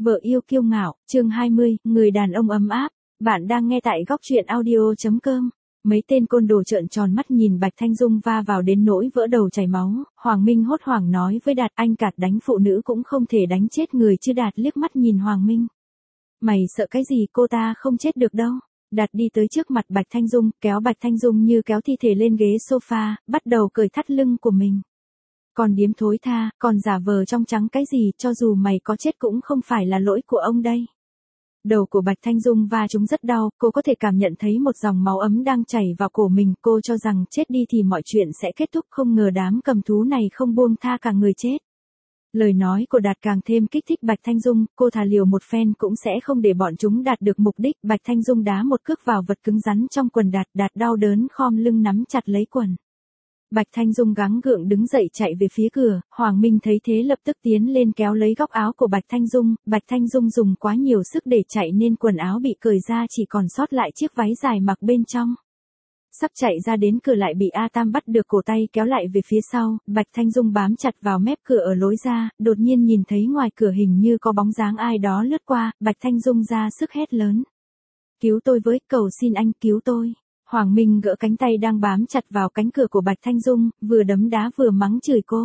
Vợ yêu kiêu ngạo, chương 20, người đàn ông ấm áp. Bạn đang nghe tại góc truyện audio.com. Mấy tên côn đồ trợn tròn mắt nhìn Bạch Thanh Dung va vào đến nỗi vỡ đầu chảy máu. Hoàng Minh hốt hoảng nói với Đạt, anh Cạt đánh phụ nữ cũng không thể đánh chết người chứ. Đạt liếc mắt nhìn Hoàng Minh. Mày sợ cái gì, cô ta không chết được đâu. Đạt đi tới trước mặt Bạch Thanh Dung, kéo Bạch Thanh Dung như kéo thi thể lên ghế sofa, bắt đầu cởi thắt lưng của mình. Còn điếm thối tha, còn giả vờ trong trắng cái gì, cho dù mày có chết cũng không phải là lỗi của ông đây. Đầu của Bạch Thanh Dung va trúng rất đau, cô có thể cảm nhận thấy một dòng máu ấm đang chảy vào cổ mình, cô cho rằng chết đi thì mọi chuyện sẽ kết thúc, không ngờ đám cầm thú này không buông tha cả người chết. Lời nói của Đạt càng thêm kích thích Bạch Thanh Dung, cô thà liều một phen cũng sẽ không để bọn chúng đạt được mục đích. Bạch Thanh Dung đá một cước vào vật cứng rắn trong quần Đạt, Đạt đau đớn khom lưng nắm chặt lấy quần. Bạch Thanh Dung gắng gượng đứng dậy chạy về phía cửa, Hoàng Minh thấy thế lập tức tiến lên kéo lấy góc áo của Bạch Thanh Dung dùng quá nhiều sức để chạy nên quần áo bị cởi ra, chỉ còn sót lại chiếc váy dài mặc bên trong. Sắp chạy ra đến cửa lại bị A Tam bắt được cổ tay kéo lại về phía sau, Bạch Thanh Dung bám chặt vào mép cửa ở lối ra, đột nhiên nhìn thấy ngoài cửa hình như có bóng dáng ai đó lướt qua, Bạch Thanh Dung ra sức hét lớn. Cứu tôi với, cầu xin anh cứu tôi. Hoàng Minh gỡ cánh tay đang bám chặt vào cánh cửa của Bạch Thanh Dung, vừa đấm đá vừa mắng chửi cô.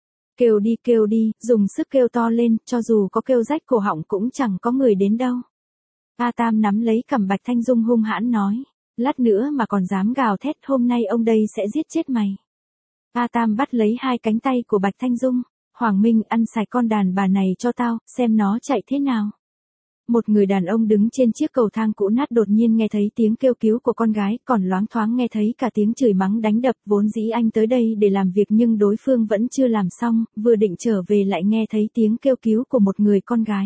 Kêu đi, dùng sức kêu to lên, cho dù có kêu rách cổ họng cũng chẳng có người đến đâu. A Tam nắm lấy cằm Bạch Thanh Dung hung hãn nói, lát nữa mà còn dám gào thét, hôm nay ông đây sẽ giết chết mày. A Tam bắt lấy hai cánh tay của Bạch Thanh Dung, Hoàng Minh, ăn sạch con đàn bà này cho tao, xem nó chạy thế nào. Một người đàn ông đứng trên chiếc cầu thang cũ nát đột nhiên nghe thấy tiếng kêu cứu của con gái, còn loáng thoáng nghe thấy cả tiếng chửi mắng đánh đập. Vốn dĩ anh tới đây để làm việc nhưng đối phương vẫn chưa làm xong, vừa định trở về lại nghe thấy tiếng kêu cứu của một người con gái.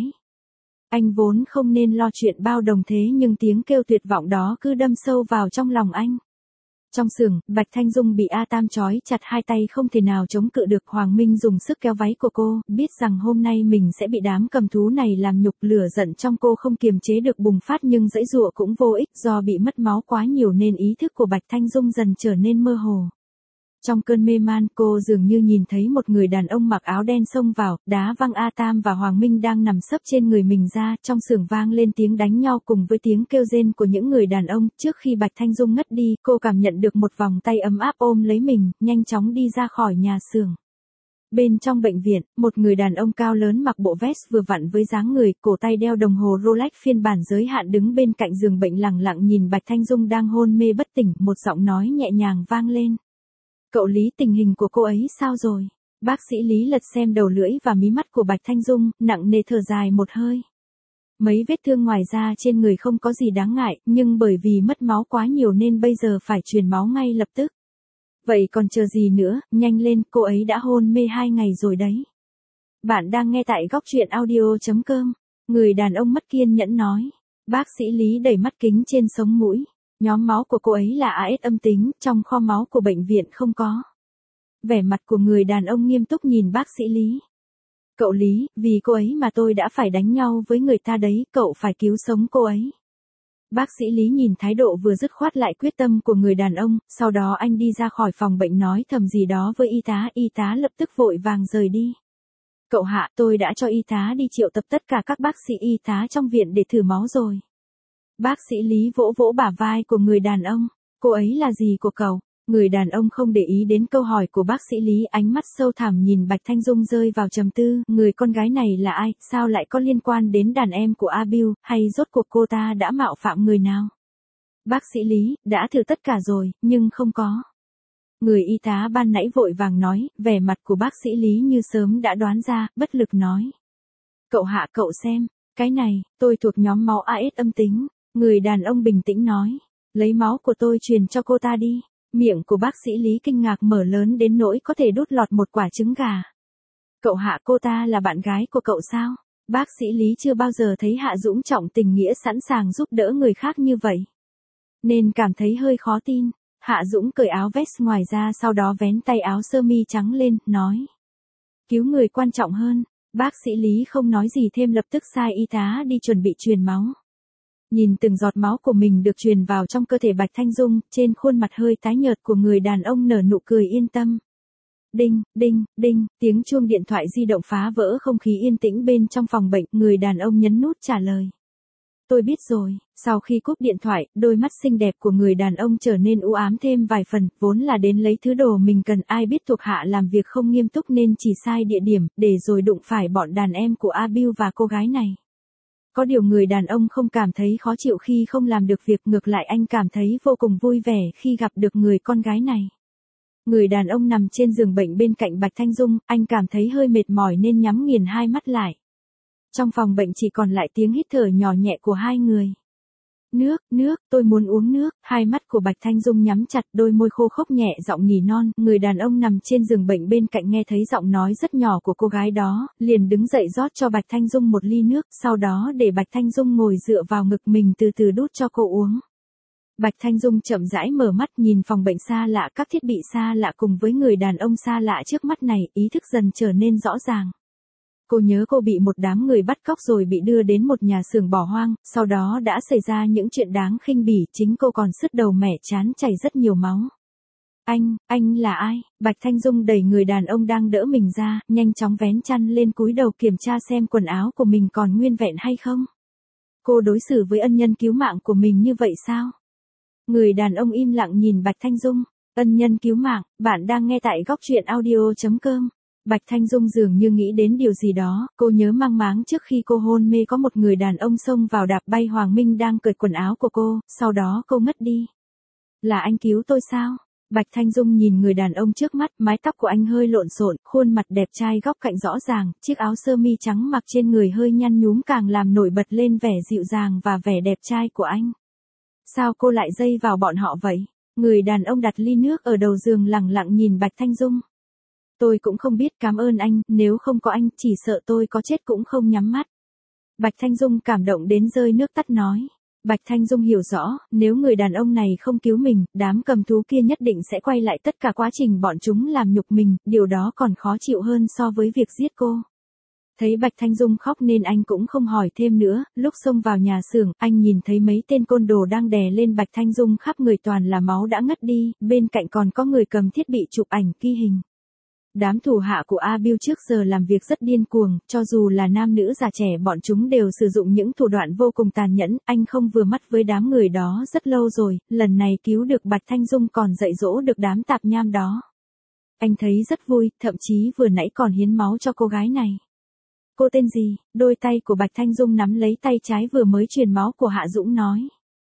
Anh vốn không nên lo chuyện bao đồng thế nhưng tiếng kêu tuyệt vọng đó cứ đâm sâu vào trong lòng anh. Trong xưởng, Bạch Thanh Dung bị A Tam trói chặt hai tay không thể nào chống cự được. Hoàng Minh dùng sức kéo váy của cô, biết rằng hôm nay mình sẽ bị đám cầm thú này làm nhục, lửa giận trong cô không kiềm chế được bùng phát nhưng giãy giụa cũng vô ích, do bị mất máu quá nhiều nên ý thức của Bạch Thanh Dung dần trở nên mơ hồ. Trong cơn mê man, cô dường như nhìn thấy một người đàn ông mặc áo đen xông vào, đá văng A Tam và Hoàng Minh đang nằm sấp trên người mình ra. Trong xưởng vang lên tiếng đánh nhau cùng với tiếng kêu rên của những người đàn ông. Trước khi Bạch Thanh Dung ngất đi, cô cảm nhận được một vòng tay ấm áp ôm lấy mình, nhanh chóng đi ra khỏi nhà xưởng. Bên trong bệnh viện, một người đàn ông cao lớn mặc bộ vest vừa vặn với dáng người, cổ tay đeo đồng hồ Rolex phiên bản giới hạn đứng bên cạnh giường bệnh lặng lặng nhìn Bạch Thanh Dung đang hôn mê bất tỉnh, một giọng nói nhẹ nhàng vang lên. Cậu Lý, tình hình của cô ấy sao rồi? Bác sĩ Lý lật xem đầu lưỡi và mí mắt của Bạch Thanh Dung, nặng nề thở dài một hơi. Mấy vết thương ngoài da trên người không có gì đáng ngại, nhưng bởi vì mất máu quá nhiều nên bây giờ phải truyền máu ngay lập tức. Vậy còn chờ gì nữa, nhanh lên, cô ấy đã hôn mê 2 ngày rồi đấy. Bạn đang nghe tại góc truyện audio.com. Người đàn ông mất kiên nhẫn nói. Bác sĩ Lý đẩy mắt kính trên sống mũi. Nhóm máu của cô ấy là AS âm tính, trong kho máu của bệnh viện không có. Vẻ mặt của người đàn ông nghiêm túc nhìn bác sĩ Lý. Cậu Lý, vì cô ấy mà tôi đã phải đánh nhau với người ta đấy, cậu phải cứu sống cô ấy. Bác sĩ Lý nhìn thái độ vừa dứt khoát lại quyết tâm của người đàn ông, sau đó anh đi ra khỏi phòng bệnh nói thầm gì đó với y tá lập tức vội vàng rời đi. Cậu Hạ, tôi đã cho y tá đi triệu tập tất cả các bác sĩ y tá trong viện để thử máu rồi. Bác sĩ Lý vỗ vỗ bả vai của người đàn ông, cô ấy là gì của cậu? Người đàn ông không để ý đến câu hỏi của bác sĩ Lý, ánh mắt sâu thẳm nhìn Bạch Thanh Dung rơi vào trầm tư, người con gái này là ai, sao lại có liên quan đến đàn em của A Bill, hay rốt cuộc cô ta đã mạo phạm người nào? Bác sĩ Lý, đã thử tất cả rồi, nhưng không có. Người y tá ban nãy vội vàng nói, vẻ mặt của bác sĩ Lý như sớm đã đoán ra, bất lực nói. Cậu Hạ, cậu xem, cái này, tôi thuộc nhóm máu AS âm tính. Người đàn ông bình tĩnh nói, lấy máu của tôi truyền cho cô ta đi. Miệng của bác sĩ Lý kinh ngạc mở lớn đến nỗi có thể đút lọt một quả trứng gà. Cậu Hạ, cô ta là bạn gái của cậu sao? Bác sĩ Lý chưa bao giờ thấy Hạ Dũng trọng tình nghĩa sẵn sàng giúp đỡ người khác như vậy, nên cảm thấy hơi khó tin. Hạ Dũng cởi áo vest ngoài ra sau đó vén tay áo sơ mi trắng lên, nói. Cứu người quan trọng hơn. Bác sĩ Lý không nói gì thêm lập tức sai y tá đi chuẩn bị truyền máu. Nhìn từng giọt máu của mình được truyền vào trong cơ thể Bạch Thanh Dung, trên khuôn mặt hơi tái nhợt của người đàn ông nở nụ cười yên tâm. Đinh, đinh, đinh, tiếng chuông điện thoại di động phá vỡ không khí yên tĩnh bên trong phòng bệnh, người đàn ông nhấn nút trả lời. Tôi biết rồi, sau khi cúp điện thoại, đôi mắt xinh đẹp của người đàn ông trở nên u ám thêm vài phần, vốn là đến lấy thứ đồ mình cần, ai biết thuộc hạ làm việc không nghiêm túc nên chỉ sai địa điểm, để rồi đụng phải bọn đàn em của A Bill và cô gái này. Có điều người đàn ông không cảm thấy khó chịu khi không làm được việc, ngược lại anh cảm thấy vô cùng vui vẻ khi gặp được người con gái này. Người đàn ông nằm trên giường bệnh bên cạnh Bạch Thanh Dung, anh cảm thấy hơi mệt mỏi nên nhắm nghiền hai mắt lại. Trong phòng bệnh chỉ còn lại tiếng hít thở nhỏ nhẹ của hai người. Nước, tôi muốn uống nước. Hai mắt của Bạch Thanh Dung nhắm chặt, đôi môi khô khốc nhẹ giọng nỉ non. Người đàn ông nằm trên giường bệnh bên cạnh nghe thấy giọng nói rất nhỏ của cô gái đó, liền đứng dậy rót cho Bạch Thanh Dung một ly nước, sau đó để Bạch Thanh Dung ngồi dựa vào ngực mình từ từ đút cho cô uống. Bạch Thanh Dung chậm rãi mở mắt nhìn phòng bệnh xa lạ, các thiết bị xa lạ cùng với người đàn ông xa lạ trước mắt này, ý thức dần trở nên rõ ràng. Cô nhớ cô bị một đám người bắt cóc rồi bị đưa đến một nhà xưởng bỏ hoang, sau đó đã xảy ra những chuyện đáng khinh bỉ, chính cô còn sứt đầu mẻ chán chảy rất nhiều máu. Anh là ai? Bạch Thanh Dung đẩy người đàn ông đang đỡ mình ra, nhanh chóng vén chăn lên cúi đầu kiểm tra xem quần áo của mình còn nguyên vẹn hay không. Cô đối xử với ân nhân cứu mạng của mình như vậy sao? Người đàn ông im lặng nhìn Bạch Thanh Dung. Ân nhân cứu mạng, bạn đang nghe tại góc truyện audio.com. Bạch Thanh Dung dường như nghĩ đến điều gì đó, cô nhớ mang máng trước khi cô hôn mê có một người đàn ông xông vào đạp bay Hoàng Minh đang cởi quần áo của cô, sau đó cô ngất đi. Là anh cứu tôi sao? Bạch Thanh Dung nhìn người đàn ông trước mắt, mái tóc của anh hơi lộn xộn, khuôn mặt đẹp trai góc cạnh rõ ràng, chiếc áo sơ mi trắng mặc trên người hơi nhăn nhúm càng làm nổi bật lên vẻ dịu dàng và vẻ đẹp trai của anh. Sao cô lại dây vào bọn họ vậy? Người đàn ông đặt ly nước ở đầu giường lẳng lặng nhìn Bạch Thanh Dung. Tôi cũng không biết, cảm ơn anh, nếu không có anh, chỉ sợ tôi có chết cũng không nhắm mắt. Bạch Thanh Dung cảm động đến rơi nước mắt nói. Bạch Thanh Dung hiểu rõ, nếu người đàn ông này không cứu mình, đám cầm thú kia nhất định sẽ quay lại tất cả quá trình bọn chúng làm nhục mình, điều đó còn khó chịu hơn so với việc giết cô. Thấy Bạch Thanh Dung khóc nên anh cũng không hỏi thêm nữa, lúc xông vào nhà xưởng, anh nhìn thấy mấy tên côn đồ đang đè lên Bạch Thanh Dung, khắp người toàn là máu đã ngất đi, bên cạnh còn có người cầm thiết bị chụp ảnh ghi hình. Đám thủ hạ của A Bill trước giờ làm việc rất điên cuồng, cho dù là nam nữ già trẻ bọn chúng đều sử dụng những thủ đoạn vô cùng tàn nhẫn, anh không vừa mắt với đám người đó rất lâu rồi, lần này cứu được Bạch Thanh Dung còn dạy dỗ được đám tạp nham đó. Anh thấy rất vui, thậm chí vừa nãy còn hiến máu cho cô gái này. Cô tên gì? Đôi tay của Bạch Thanh Dung nắm lấy tay trái vừa mới truyền máu của Hạ Dũng nói.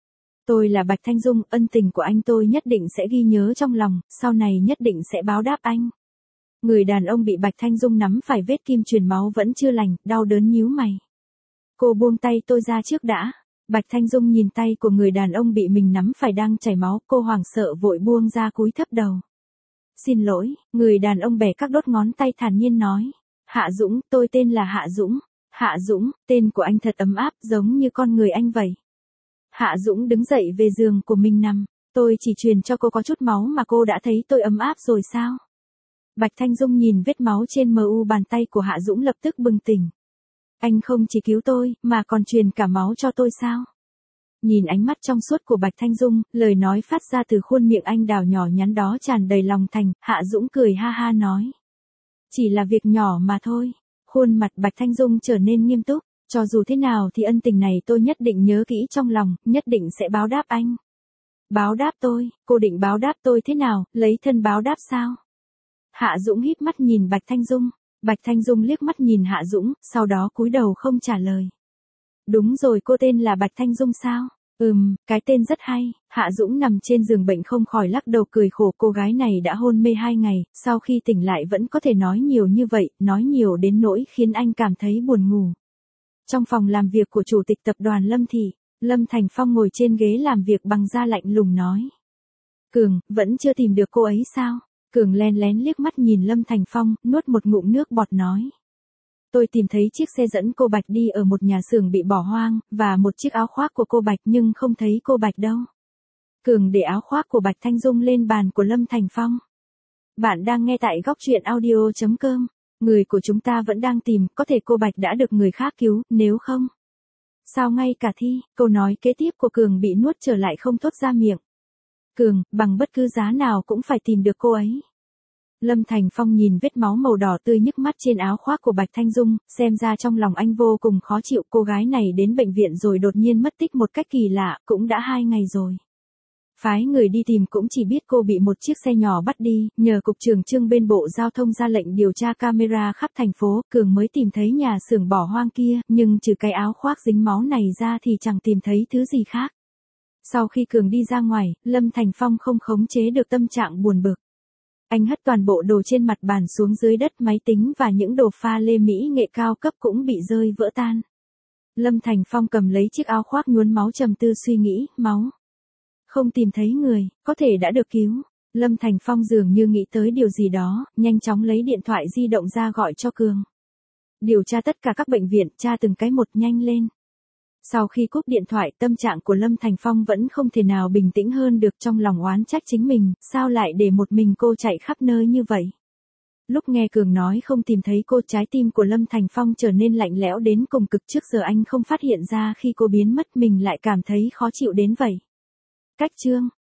Tôi là Bạch Thanh Dung, ân tình của anh tôi nhất định sẽ ghi nhớ trong lòng, sau này nhất định sẽ báo đáp anh. Người đàn ông bị Bạch Thanh Dung nắm phải vết kim truyền máu vẫn chưa lành, đau đớn nhíu mày. Cô buông tay tôi ra trước đã. Bạch Thanh Dung nhìn tay của người đàn ông bị mình nắm phải đang chảy máu, cô hoảng sợ vội buông ra cúi thấp đầu. Xin lỗi, người đàn ông bẻ các đốt ngón tay thản nhiên nói. Hạ Dũng, tôi tên là Hạ Dũng. Hạ Dũng, tên của anh thật ấm áp, giống như con người anh vậy. Hạ Dũng đứng dậy về giường của mình nằm. Tôi chỉ truyền cho cô có chút máu mà cô đã thấy tôi ấm áp rồi sao? Bạch Thanh Dung nhìn vết máu trên mu bàn tay của Hạ Dũng lập tức bừng tỉnh. Anh không chỉ cứu tôi, mà còn truyền cả máu cho tôi sao? Nhìn ánh mắt trong suốt của Bạch Thanh Dung, lời nói phát ra từ khuôn miệng anh đào nhỏ nhắn đó tràn đầy lòng thành, Hạ Dũng cười ha ha nói. Chỉ là việc nhỏ mà thôi. Khuôn mặt Bạch Thanh Dung trở nên nghiêm túc, cho dù thế nào thì ân tình này tôi nhất định nhớ kỹ trong lòng, nhất định sẽ báo đáp anh. Báo đáp tôi, cô định báo đáp tôi thế nào, lấy thân báo đáp sao? Hạ Dũng híp mắt nhìn Bạch Thanh Dung. Bạch Thanh Dung liếc mắt nhìn Hạ Dũng, sau đó cúi đầu không trả lời. Đúng rồi, cô tên là Bạch Thanh Dung sao? Cái tên rất hay. Hạ Dũng nằm trên giường bệnh không khỏi lắc đầu cười khổ, cô gái này đã hôn mê 2 ngày, sau khi tỉnh lại vẫn có thể nói nhiều như vậy, nói nhiều đến nỗi khiến anh cảm thấy buồn ngủ. Trong phòng làm việc của chủ tịch tập đoàn Lâm Thị, Lâm Thành Phong ngồi trên ghế làm việc bằng da lạnh lùng nói. Cường, vẫn chưa tìm được cô ấy sao? Cường len lén liếc mắt nhìn Lâm Thành Phong, nuốt một ngụm nước bọt nói. Tôi tìm thấy chiếc xe dẫn cô Bạch đi ở một nhà xưởng bị bỏ hoang, và một chiếc áo khoác của cô Bạch nhưng không thấy cô Bạch đâu. Cường để áo khoác của Bạch Thanh Dung lên bàn của Lâm Thành Phong. Bạn đang nghe tại góc truyện audio.com. Người của chúng ta vẫn đang tìm, có thể cô Bạch đã được người khác cứu, nếu không. Sao ngay cả thi, câu nói kế tiếp của Cường bị nuốt trở lại không thốt ra miệng. Cường, bằng bất cứ giá nào cũng phải tìm được cô ấy. Lâm Thành Phong nhìn vết máu màu đỏ tươi nhức mắt trên áo khoác của Bạch Thanh Dung, xem ra trong lòng anh vô cùng khó chịu. Cô gái này đến bệnh viện rồi đột nhiên mất tích một cách kỳ lạ, cũng đã 2 ngày rồi. Phái người đi tìm cũng chỉ biết cô bị một chiếc xe nhỏ bắt đi, nhờ cục trưởng Trương bên Bộ Giao thông ra lệnh điều tra camera khắp thành phố, Cường mới tìm thấy nhà xưởng bỏ hoang kia, nhưng trừ cái áo khoác dính máu này ra thì chẳng tìm thấy thứ gì khác. Sau khi Cường đi ra ngoài, Lâm Thành Phong không khống chế được tâm trạng buồn bực. Anh hất toàn bộ đồ trên mặt bàn xuống dưới đất, máy tính và những đồ pha lê mỹ nghệ cao cấp cũng bị rơi vỡ tan. Lâm Thành Phong cầm lấy chiếc áo khoác nhuốm máu trầm tư suy nghĩ, máu. Không tìm thấy người, có thể đã được cứu. Lâm Thành Phong dường như nghĩ tới điều gì đó, nhanh chóng lấy điện thoại di động ra gọi cho Cường. Điều tra tất cả các bệnh viện, tra từng cái một, nhanh lên. Sau khi cúp điện thoại, tâm trạng của Lâm Thành Phong vẫn không thể nào bình tĩnh hơn được, trong lòng oán trách chính mình, sao lại để một mình cô chạy khắp nơi như vậy. Lúc nghe Cường nói không tìm thấy cô, trái tim của Lâm Thành Phong trở nên lạnh lẽo đến cùng cực. Trước giờ anh không phát hiện ra khi cô biến mất mình lại cảm thấy khó chịu đến vậy. Cách chương